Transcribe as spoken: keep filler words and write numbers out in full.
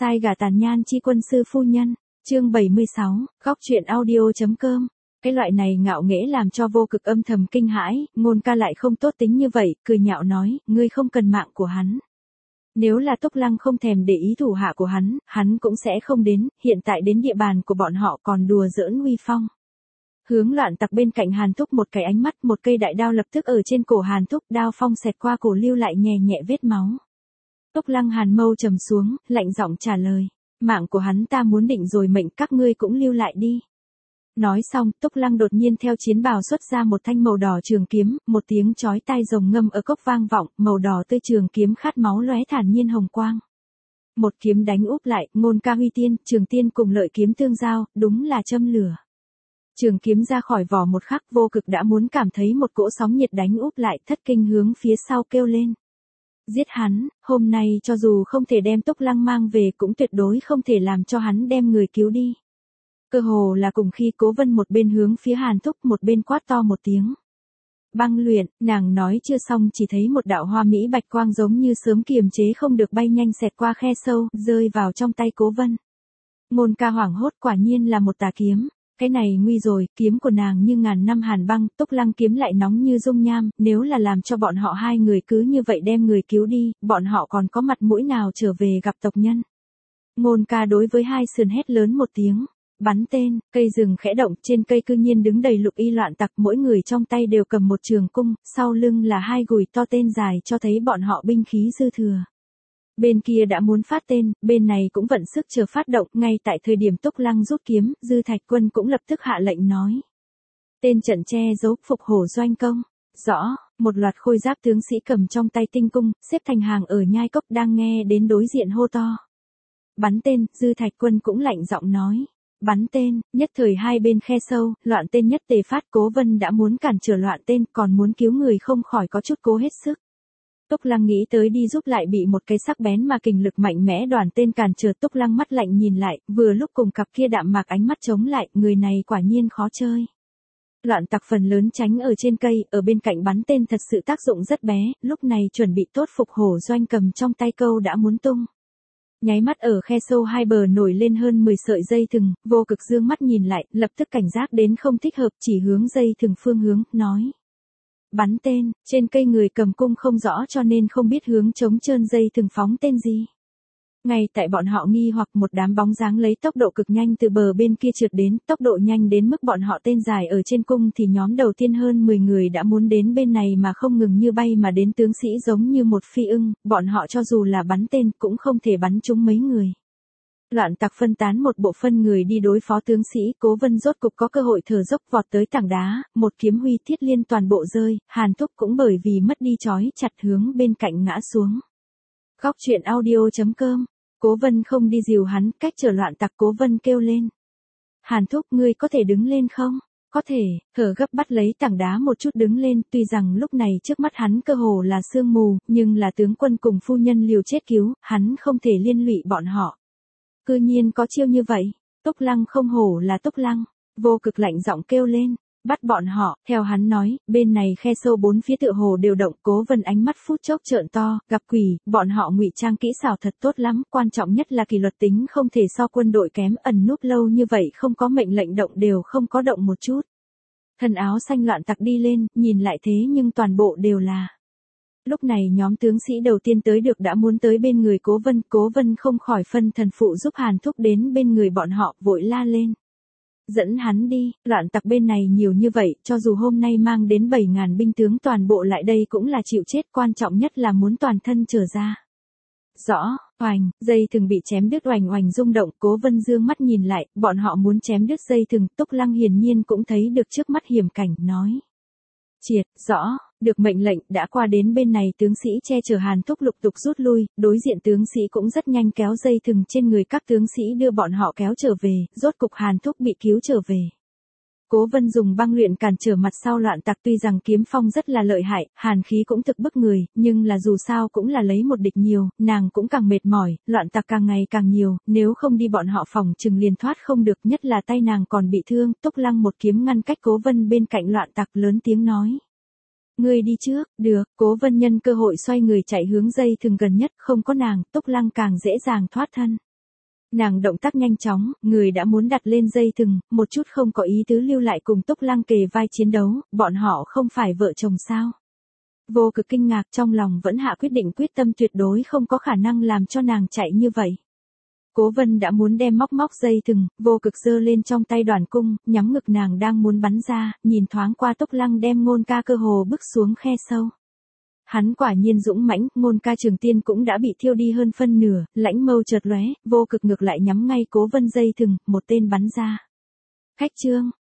Sai gả tàn nhan chi quân sư phu nhân, chương bảy mươi sáu, góc truyện audio.com. Cái loại này ngạo nghễ làm cho Vô Cực âm thầm kinh hãi, Ngôn ca lại không tốt tính như vậy, cười nhạo nói, ngươi không cần mạng của hắn. Nếu là Túc Lăng không thèm để ý thủ hạ của hắn, hắn cũng sẽ không đến, hiện tại đến địa bàn của bọn họ còn đùa giỡn uy phong. Hướng Loạn Tặc bên cạnh Hàn Thúc một cái ánh mắt, một cây đại đao lập tức ở trên cổ Hàn Thúc, đao phong xẹt qua cổ lưu lại nhẹ nhẹ vết máu. Túc Lăng Hàn mâu trầm xuống, lạnh giọng trả lời, mạng của hắn ta muốn định rồi, mệnh các ngươi cũng lưu lại đi. Nói xong, Túc Lăng đột nhiên theo chiến bào xuất ra một thanh màu đỏ trường kiếm, một tiếng chói tai rồng ngâm ở cốc vang vọng, màu đỏ tươi trường kiếm khát máu lóe thản nhiên hồng quang. Một kiếm đánh úp lại, Ngôn ca huy tiên, trường tiên cùng lợi kiếm tương giao, đúng là châm lửa. Trường kiếm ra khỏi vỏ một khắc, Vô Cực đã muốn cảm thấy một cỗ sóng nhiệt đánh úp lại, thất kinh hướng phía sau kêu lên. Giết hắn, hôm nay cho dù không thể đem Túc Lăng mang về cũng tuyệt đối không thể làm cho hắn đem người cứu đi. Cơ hồ là cùng khi Cố Vân một bên hướng phía Hàn Thúc một bên quát to một tiếng. Băng luyện, nàng nói chưa xong chỉ thấy một đạo hoa mỹ bạch quang giống như sớm kiềm chế không được bay nhanh xẹt qua khe sâu, rơi vào trong tay Cố Vân. Ngôn ca hoảng hốt, quả nhiên là một tà kiếm. Cái này nguy rồi, kiếm của nàng như ngàn năm hàn băng, Túc Lăng kiếm lại nóng như dung nham, nếu là làm cho bọn họ hai người cứ như vậy đem người cứu đi, bọn họ còn có mặt mũi nào trở về gặp tộc nhân. Ngôn ca đối với hai sườn hét lớn một tiếng, bắn tên, cây rừng khẽ động, trên cây cư nhiên đứng đầy lục y Loạn Tặc, mỗi người trong tay đều cầm một trường cung, sau lưng là hai gùi to tên dài cho thấy bọn họ binh khí dư thừa. Bên kia đã muốn phát tên, bên này cũng vận sức chờ phát động, ngay tại thời điểm Túc Lăng rút kiếm, Dư Thạch Quân cũng lập tức hạ lệnh nói. Tên trận che giấu, phục hổ doanh công. Rõ, một loạt khôi giáp tướng sĩ cầm trong tay tinh cung, xếp thành hàng ở nhai cốc đang nghe đến đối diện hô to. Bắn tên, Dư Thạch Quân cũng lạnh giọng nói. Bắn tên, nhất thời hai bên khe sâu, loạn tên nhất tề phát. Cố Vân đã muốn cản trở loạn tên, còn muốn cứu người không khỏi có chút cố hết sức. Túc Lăng nghĩ tới đi giúp lại bị một cái sắc bén mà kình lực mạnh mẽ đoàn tên cản trở. Túc Lăng mắt lạnh nhìn lại, vừa lúc cùng cặp kia đạm mạc ánh mắt chống lại, người này quả nhiên khó chơi. Loạn Tặc phần lớn tránh ở trên cây, ở bên cạnh bắn tên thật sự tác dụng rất bé, lúc này chuẩn bị tốt phục hổ doanh cầm trong tay câu đã muốn tung. Nháy mắt ở khe sâu hai bờ nổi lên hơn mười sợi dây thừng, Vô Cực dương mắt nhìn lại, lập tức cảnh giác đến không thích hợp, chỉ hướng dây thừng phương hướng, nói. Bắn tên, trên cây người cầm cung không rõ cho nên không biết hướng chống trơn dây thừng phóng tên gì. Ngay tại bọn họ nghi hoặc, một đám bóng dáng lấy tốc độ cực nhanh từ bờ bên kia trượt đến, tốc độ nhanh đến mức bọn họ tên dài ở trên cung thì nhóm đầu tiên hơn mười người đã muốn đến bên này mà không ngừng như bay mà đến, tướng sĩ giống như một phi ưng, bọn họ cho dù là bắn tên cũng không thể bắn trúng mấy người. Loạn Tặc phân tán một bộ phân người đi đối phó tướng sĩ, Cố Vân rốt cục có cơ hội thở dốc vọt tới tảng đá, một kiếm huy thiết liên toàn bộ rơi, Hàn Thúc cũng bởi vì mất đi chói chặt hướng bên cạnh ngã xuống. Góc truyện audio.com. Cố Vân không đi dìu hắn, cách trở Loạn Tặc. Cố Vân kêu lên. Hàn Thúc, ngươi có thể đứng lên không? Có thể, thở gấp bắt lấy tảng đá một chút đứng lên, tuy rằng lúc này trước mắt hắn cơ hồ là sương mù, nhưng là tướng quân cùng phu nhân liều chết cứu, hắn không thể liên lụy bọn họ. Cư nhiên có chiêu như vậy, Túc Lăng không hổ là Túc Lăng, Vô Cực lạnh giọng kêu lên, bắt bọn họ, theo hắn nói, bên này khe sâu bốn phía tựa hồ đều động. Cố Vân ánh mắt phút chốc trợn to, gặp quỷ, bọn họ ngụy trang kỹ xảo thật tốt lắm, quan trọng nhất là kỷ luật tính không thể so quân đội kém, ẩn núp lâu như vậy không có mệnh lệnh động đều không có động một chút. Thân áo xanh Loạn Tặc đi lên, nhìn lại thế nhưng toàn bộ đều là. Lúc này nhóm tướng sĩ đầu tiên tới được đã muốn tới bên người Cố Vân, Cố Vân không khỏi phân thần phụ giúp Hàn Thúc đến bên người bọn họ, vội la lên. Dẫn hắn đi, Loạn Tặc bên này nhiều như vậy, cho dù hôm nay mang đến bảy ngàn binh tướng toàn bộ lại đây cũng là chịu chết, quan trọng nhất là muốn toàn thân trở ra. Rõ, oành, dây thừng bị chém đứt oành oành rung động, Cố Vân dương mắt nhìn lại, bọn họ muốn chém đứt dây thừng, Túc Lăng hiển nhiên cũng thấy được trước mắt hiểm cảnh, nói. Triệt, rõ, được mệnh lệnh, đã qua đến bên này tướng sĩ che chở Hàn Thúc lục tục rút lui, đối diện tướng sĩ cũng rất nhanh kéo dây thừng trên người các tướng sĩ đưa bọn họ kéo trở về, rốt cục Hàn Thúc bị cứu trở về. Cố Vân dùng băng luyện cản trở mặt sau Loạn Tặc, tuy rằng kiếm phong rất là lợi hại, hàn khí cũng thực bức người, nhưng là dù sao cũng là lấy một địch nhiều, nàng cũng càng mệt mỏi, Loạn Tặc càng ngày càng nhiều, nếu không đi bọn họ phòng chừng liền thoát không được, nhất là tay nàng còn bị thương. Túc Lăng một kiếm ngăn cách Cố Vân bên cạnh Loạn Tặc, lớn tiếng nói. Ngươi đi trước, được, Cố Vân nhân cơ hội xoay người chạy hướng dây thừng gần nhất, không có nàng, Túc Lăng càng dễ dàng thoát thân. Nàng động tác nhanh chóng, người đã muốn đặt lên dây thừng, một chút không có ý tứ lưu lại cùng Túc Lăng kề vai chiến đấu, bọn họ không phải vợ chồng sao. Vô Cực kinh ngạc, trong lòng vẫn hạ quyết định quyết tâm tuyệt đối không có khả năng làm cho nàng chạy như vậy. Cố Vân đã muốn đem móc móc dây thừng, Vô Cực giơ lên trong tay đoàn cung, nhắm ngực nàng đang muốn bắn ra, nhìn thoáng qua Túc Lăng đem Ngôn Ca cơ hồ bước xuống khe sâu. Hắn quả nhiên dũng mãnh, Ngôn Ca trường tiên cũng đã bị thiêu đi hơn phân nửa, lãnh mâu chợt lóe, Vô Cực ngược lại nhắm ngay Cố Vân dây thừng, một tên bắn ra. Khách trương,